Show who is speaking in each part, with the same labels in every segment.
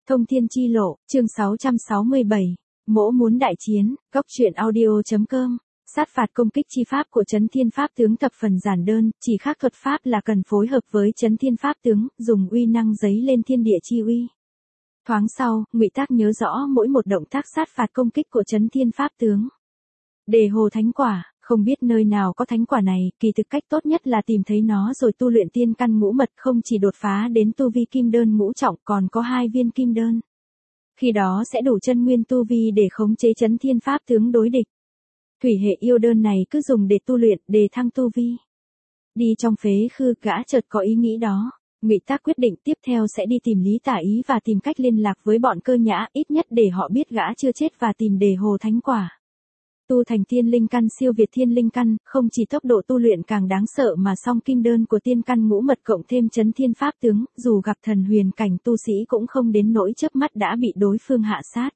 Speaker 1: Thông thiên chi lộ, chương 667. Mỗ muốn đại chiến, góc truyện audio.com. Sát phạt công kích chi pháp của Chấn Thiên Pháp tướng thập phần giản đơn, chỉ khác thuật pháp là cần phối hợp với Chấn Thiên Pháp tướng, dùng uy năng giấy lên thiên địa chi uy. Thoáng sau, Ngụy Tác nhớ rõ mỗi một động tác sát phạt công kích của Chấn Thiên Pháp tướng. Đề hồ thánh quả, không biết nơi nào có thánh quả này, kỳ thực cách tốt nhất là tìm thấy nó rồi tu luyện tiên căn ngũ mật, không chỉ đột phá đến tu vi kim đơn ngũ trọng còn có 2 viên kim đơn. Khi đó sẽ đủ chân nguyên tu vi để khống chế Chấn Thiên Pháp tướng đối địch. Thủy hệ yêu đơn này cứ dùng để tu luyện, đề thăng tu vi. Đi trong phế khư, gã chợt có ý nghĩ đó. Ngụy Tác quyết định tiếp theo sẽ đi tìm Lý Tả Ý và tìm cách liên lạc với bọn Cơ Nhã, ít nhất để họ biết gã chưa chết và tìm đề hồ thánh quả. Tu thành tiên linh căn siêu việt thiên linh căn, không chỉ tốc độ tu luyện càng đáng sợ mà song kim đơn của tiên căn ngũ mật cộng thêm Chấn Thiên Pháp tướng, dù gặp thần huyền cảnh tu sĩ cũng không đến nỗi chớp mắt đã bị đối phương hạ sát.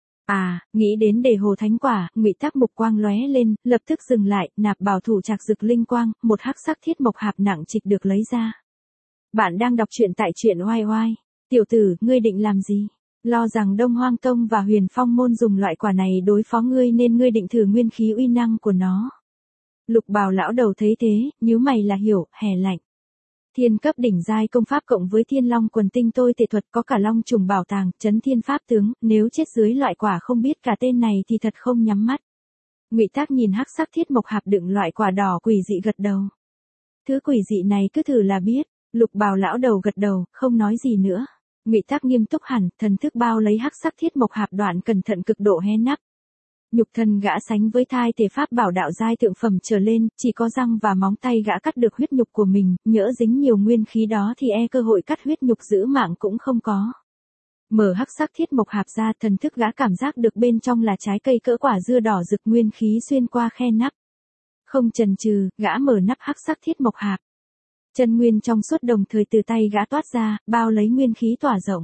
Speaker 1: Nghĩ đến đề hồ thánh quả, Ngụy Tác mục quang lóe lên, lập tức dừng lại, nạp bảo thủ trạc dực linh quang, một hắc sắc thiết mộc hạp nặng trịch được lấy ra. Bạn đang đọc truyện tại truyện oai oai. Tiểu tử, ngươi định làm gì? Lo rằng Đông Hoang Tông và Huyền Phong môn dùng loại quả này đối phó ngươi nên ngươi định thử nguyên khí uy năng của nó. Lục Bào lão đầu thấy thế, nhíu mày là hiểu, hè lạnh. Thiên cấp đỉnh giai công pháp cộng với Thiên Long quần tinh tôi tề thuật, có cả Long trùng bảo tàng, Chấn Thiên Pháp tướng, nếu chết dưới loại quả không biết cả tên này thì thật không nhắm mắt. Ngụy Tác nhìn hắc sắc thiết mộc hạp đựng loại quả đỏ quỷ dị gật đầu. Thứ quỷ dị này cứ thử là biết. Lục Bào lão đầu gật đầu, không nói gì nữa. Ngụy Tác nghiêm túc hẳn, thần thức bao lấy hắc sắc thiết mộc hạp đoạn cẩn thận cực độ hé nắp. Nhục thân gã sánh với thai thể pháp bảo đạo giai thượng phẩm trở lên, chỉ có răng và móng tay gã cắt được huyết nhục của mình, nhỡ dính nhiều nguyên khí đó thì cơ hội cắt huyết nhục giữ mạng cũng không có. Mở hắc sắc thiết mộc hạp ra, thần thức gã cảm giác được bên trong là trái cây cỡ quả dưa đỏ rực, nguyên khí xuyên qua khe nắp. Không chần chừ, gã mở nắp hắc sắc thiết mộc hạp. Chân nguyên trong suốt đồng thời từ tay gã toát ra, bao lấy nguyên khí tỏa rộng.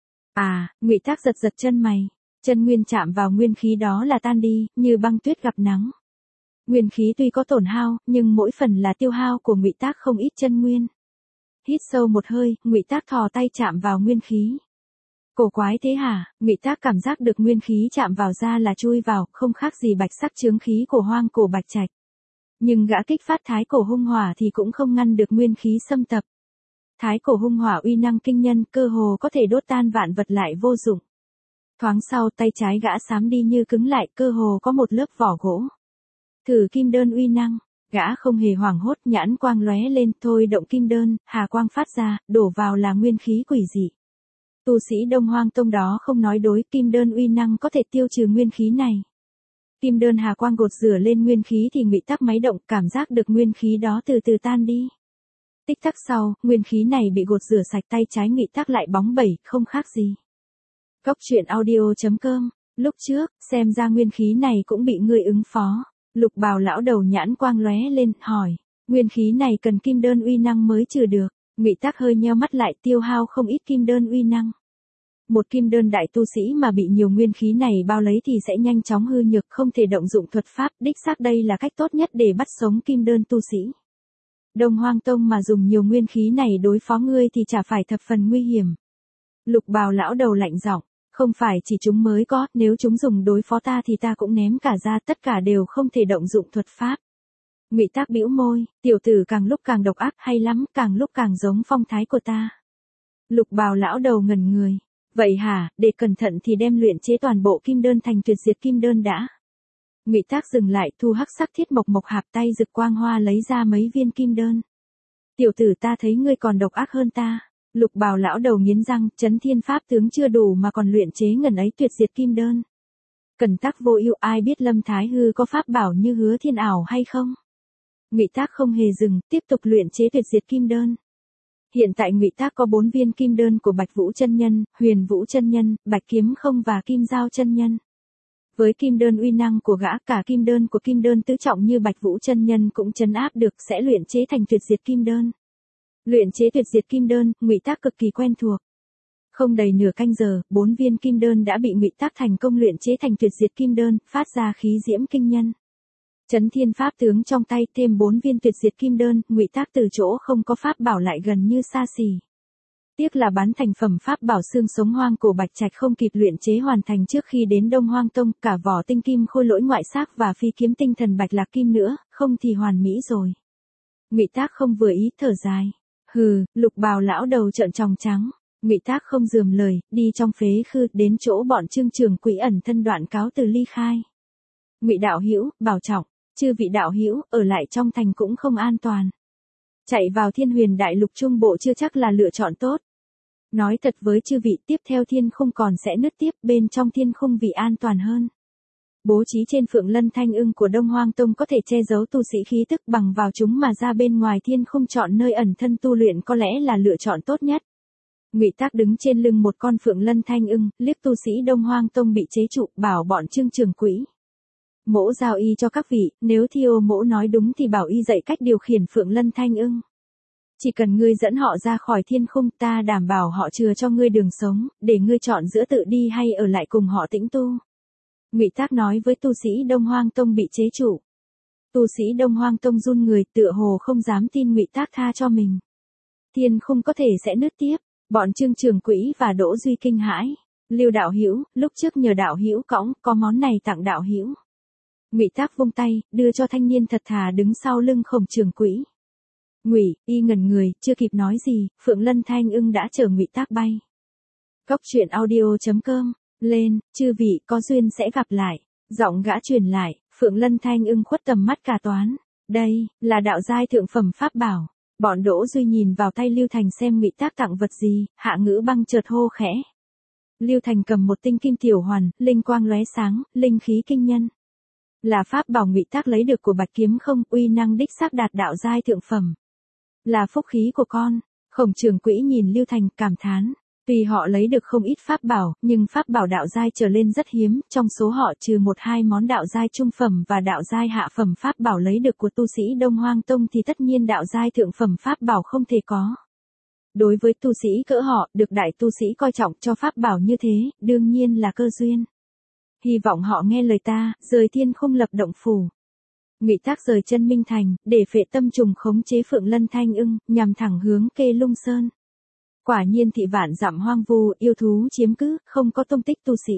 Speaker 1: Ngụy Tác giật giật chân mày. Chân nguyên chạm vào nguyên khí đó là tan đi, như băng tuyết gặp nắng. Nguyên khí tuy có tổn hao, nhưng mỗi phần là tiêu hao của Ngụy Tác không ít chân nguyên. Hít sâu một hơi, Ngụy Tác thò tay chạm vào nguyên khí. Cổ quái thế hả? Ngụy Tác cảm giác được nguyên khí chạm vào da là chui vào, không khác gì bạch sắc chướng khí của hoang cổ bạch trạch. Nhưng gã kích phát thái cổ hung hỏa thì cũng không ngăn được nguyên khí xâm tập. Thái cổ hung hỏa uy năng kinh nhân, cơ hồ có thể đốt tan vạn vật lại vô dụng. Thoáng sau tay trái gã xám đi như cứng lại, cơ hồ có một lớp vỏ gỗ. Thử kim đơn uy năng, gã không hề hoảng hốt, nhãn quang lóe lên, thôi động kim đơn, hà quang phát ra, đổ vào là nguyên khí quỷ dị. Tu sĩ Đông Hoang Tông đó không nói đối, kim đơn uy năng có thể tiêu trừ nguyên khí này. Kim đơn hà quang gột rửa lên nguyên khí thì Ngụy Tác máy động, cảm giác được nguyên khí đó từ từ tan đi. Tích tắc sau, nguyên khí này bị gột rửa sạch, tay trái Ngụy Tác lại bóng bẩy, không khác gì. Góc truyện audio.com. Lúc trước, xem ra nguyên khí này cũng bị ngươi ứng phó. Lục Bào lão đầu nhãn quang lóe lên, hỏi. Nguyên khí này cần kim đơn uy năng mới trừ được. Ngụy Tác hơi nheo mắt lại, tiêu hao không ít kim đơn uy năng. Một kim đơn đại tu sĩ mà bị nhiều nguyên khí này bao lấy thì sẽ nhanh chóng hư nhược, không thể động dụng thuật pháp, đích xác đây là cách tốt nhất để bắt sống kim đơn tu sĩ. Đông Hoang Tông mà dùng nhiều nguyên khí này đối phó ngươi thì chả phải thập phần nguy hiểm. Lục Bào lão đầu lạnh giọng, không phải chỉ chúng mới có, nếu chúng dùng đối phó ta thì ta cũng ném cả ra, tất cả đều không thể động dụng thuật pháp. Ngụy Tác bĩu môi, tiểu tử càng lúc càng độc ác, hay lắm, càng lúc càng giống phong thái của ta. Lục Bào lão đầu ngẩn người. Vậy hả, để cẩn thận thì đem luyện chế toàn bộ kim đơn thành tuyệt diệt kim đơn đã. Ngụy Tác dừng lại, thu hắc sắc thiết mộc hạp, tay rực quang hoa lấy ra mấy viên kim đơn. Tiểu tử, ta thấy ngươi còn độc ác hơn ta. Lục Bào lão đầu nghiến răng, Chấn Thiên Pháp tướng chưa đủ mà còn luyện chế ngần ấy tuyệt diệt kim đơn. Cẩn tắc vô ưu, ai biết Lâm Thái Hư có pháp bảo như Hứa Thiên ảo hay không? Ngụy Tác không hề dừng, tiếp tục luyện chế tuyệt diệt kim đơn. Hiện tại Ngụy Tác có 4 viên kim đơn của Bạch Vũ chân nhân, Huyền Vũ chân nhân, Bạch Kiếm Không và Kim Giao chân nhân. Với kim đơn uy năng của gã, cả kim đơn của kim đơn tứ trọng như Bạch Vũ chân nhân cũng trấn áp được, sẽ luyện chế thành tuyệt diệt kim đơn. Luyện chế tuyệt diệt kim đơn, Ngụy Tác cực kỳ quen thuộc. Không đầy nửa canh giờ, 4 viên kim đơn đã bị Ngụy Tác thành công luyện chế thành tuyệt diệt kim đơn, phát ra khí diễm kinh nhân. Chấn Thiên Pháp tướng trong tay thêm 4 viên tuyệt diệt kim đơn, Ngụy Tác từ chỗ không có pháp bảo lại gần như xa xỉ. Tiếc là bán thành phẩm pháp bảo xương sống hoang cổ bạch trạch không kịp luyện chế hoàn thành trước khi đến Đông Hoang Tông, cả vỏ tinh kim khôi lỗi ngoại xác và phi kiếm tinh thần bạch lạc kim nữa, không thì hoàn mỹ rồi. Ngụy Tác không vừa ý, thở dài. Hừ, Lục Bào lão đầu trợn tròng trắng. Ngụy Tác không dườm lời, đi trong phế khư, đến chỗ bọn Trương trưởng quỹ ẩn thân đoạn cáo từ ly khai. Ngụy đạo hữu, bảo trọng, chư vị đạo hữu, ở lại trong thành cũng không an toàn. Chạy vào Thiên Huyền Đại Lục Trung Bộ chưa chắc là lựa chọn tốt. Nói thật với chư vị, tiếp theo thiên khung còn sẽ nứt tiếp, bên trong thiên khung vì an toàn hơn. Bố trí trên Phượng Lân Thanh Ưng của Đông Hoang Tông có thể che giấu tu sĩ khí tức bằng vào chúng mà ra bên ngoài thiên khung chọn nơi ẩn thân tu luyện có lẽ là lựa chọn tốt nhất. Ngụy Tác đứng trên lưng một con Phượng Lân Thanh Ưng, liếc tu sĩ Đông Hoang Tông bị chế trụ, bảo bọn Trương trưởng quỹ. Mỗ giao y cho các vị, nếu Thiêu mỗ nói đúng thì bảo y dạy cách điều khiển Phượng Lân Thanh Ưng. Chỉ cần ngươi dẫn họ ra khỏi thiên khung, ta đảm bảo họ chừa cho ngươi đường sống, để ngươi chọn giữa tự đi hay ở lại cùng họ tĩnh tu. Ngụy Tác nói với tu sĩ Đông Hoang Tông bị chế trụ. Tu sĩ Đông Hoang Tông run người, tựa hồ không dám tin Ngụy Tác tha cho mình. Thiên khung có thể sẽ nứt tiếp, bọn Trương trưởng quỹ và Đỗ Duy kinh hãi. Lưu đạo hữu, lúc trước nhờ đạo hữu cõng, có món này tặng đạo hữu. Ngụy Tác vung tay, đưa cho thanh niên thật thà đứng sau lưng Khổng trưởng quỹ. Ngụy, y ngẩn người, chưa kịp nói gì, Phượng Lân Thanh Ưng đã chở Ngụy Tác bay. Cốc truyện audio.com, lên, chư vị có duyên sẽ gặp lại. Giọng gã truyền lại, Phượng Lân Thanh Ưng khuất tầm mắt cả toán. Đây, là đạo giai thượng phẩm pháp bảo. Bọn Đỗ Duy nhìn vào tay Lưu Thành xem Ngụy Tác tặng vật gì, Hạ Ngữ Băng chợt hô khẽ. Lưu Thành cầm một tinh kim tiểu hoàn, linh quang lóe sáng, linh khí kinh nhân. Là pháp bảo Ngụy Tác lấy được của Bạch Kiếm Không, uy năng đích xác đạt đạo giai thượng phẩm. Là phúc khí của con. Khổng trưởng quỹ nhìn Lưu Thành cảm thán. Tuy họ lấy được không ít pháp bảo, nhưng pháp bảo đạo giai trở lên rất hiếm, trong số họ trừ một hai món đạo giai trung phẩm và đạo giai hạ phẩm pháp bảo lấy được của tu sĩ Đông Hoang Tông thì tất nhiên đạo giai thượng phẩm pháp bảo không thể có. Đối với tu sĩ cỡ họ, được đại tu sĩ coi trọng cho pháp bảo như thế, đương nhiên là cơ duyên. Hy vọng họ nghe lời ta, rời thiên khung lập động phủ. Ngụy Tác rời chân Minh Thành, để Phệ Tâm Trùng khống chế Phượng Lân Thanh Ưng, nhằm thẳng hướng Kê Lung Sơn. Quả nhiên thị vạn dặm hoang vu, yêu thú chiếm cứ, không có tông tích tu sĩ.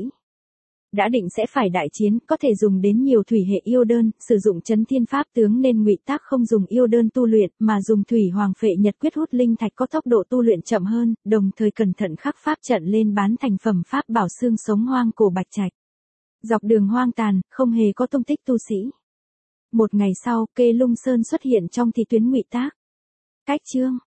Speaker 1: Đã định sẽ phải đại chiến, có thể dùng đến nhiều thủy hệ yêu đơn, sử dụng chấn thiên pháp tướng nên Ngụy Tác không dùng yêu đơn tu luyện, mà dùng thủy hoàng phệ nhật quyết hút linh thạch có tốc độ tu luyện chậm hơn, đồng thời cẩn thận khắc pháp trận lên bán thành phẩm pháp bảo xương sống hoang cổ bạch trạch. Dọc đường hoang tàn, không hề có tông tích tu sĩ. Một ngày sau, Kê Lung Sơn xuất hiện trong thị tuyến Ngụy Tác. Cách chương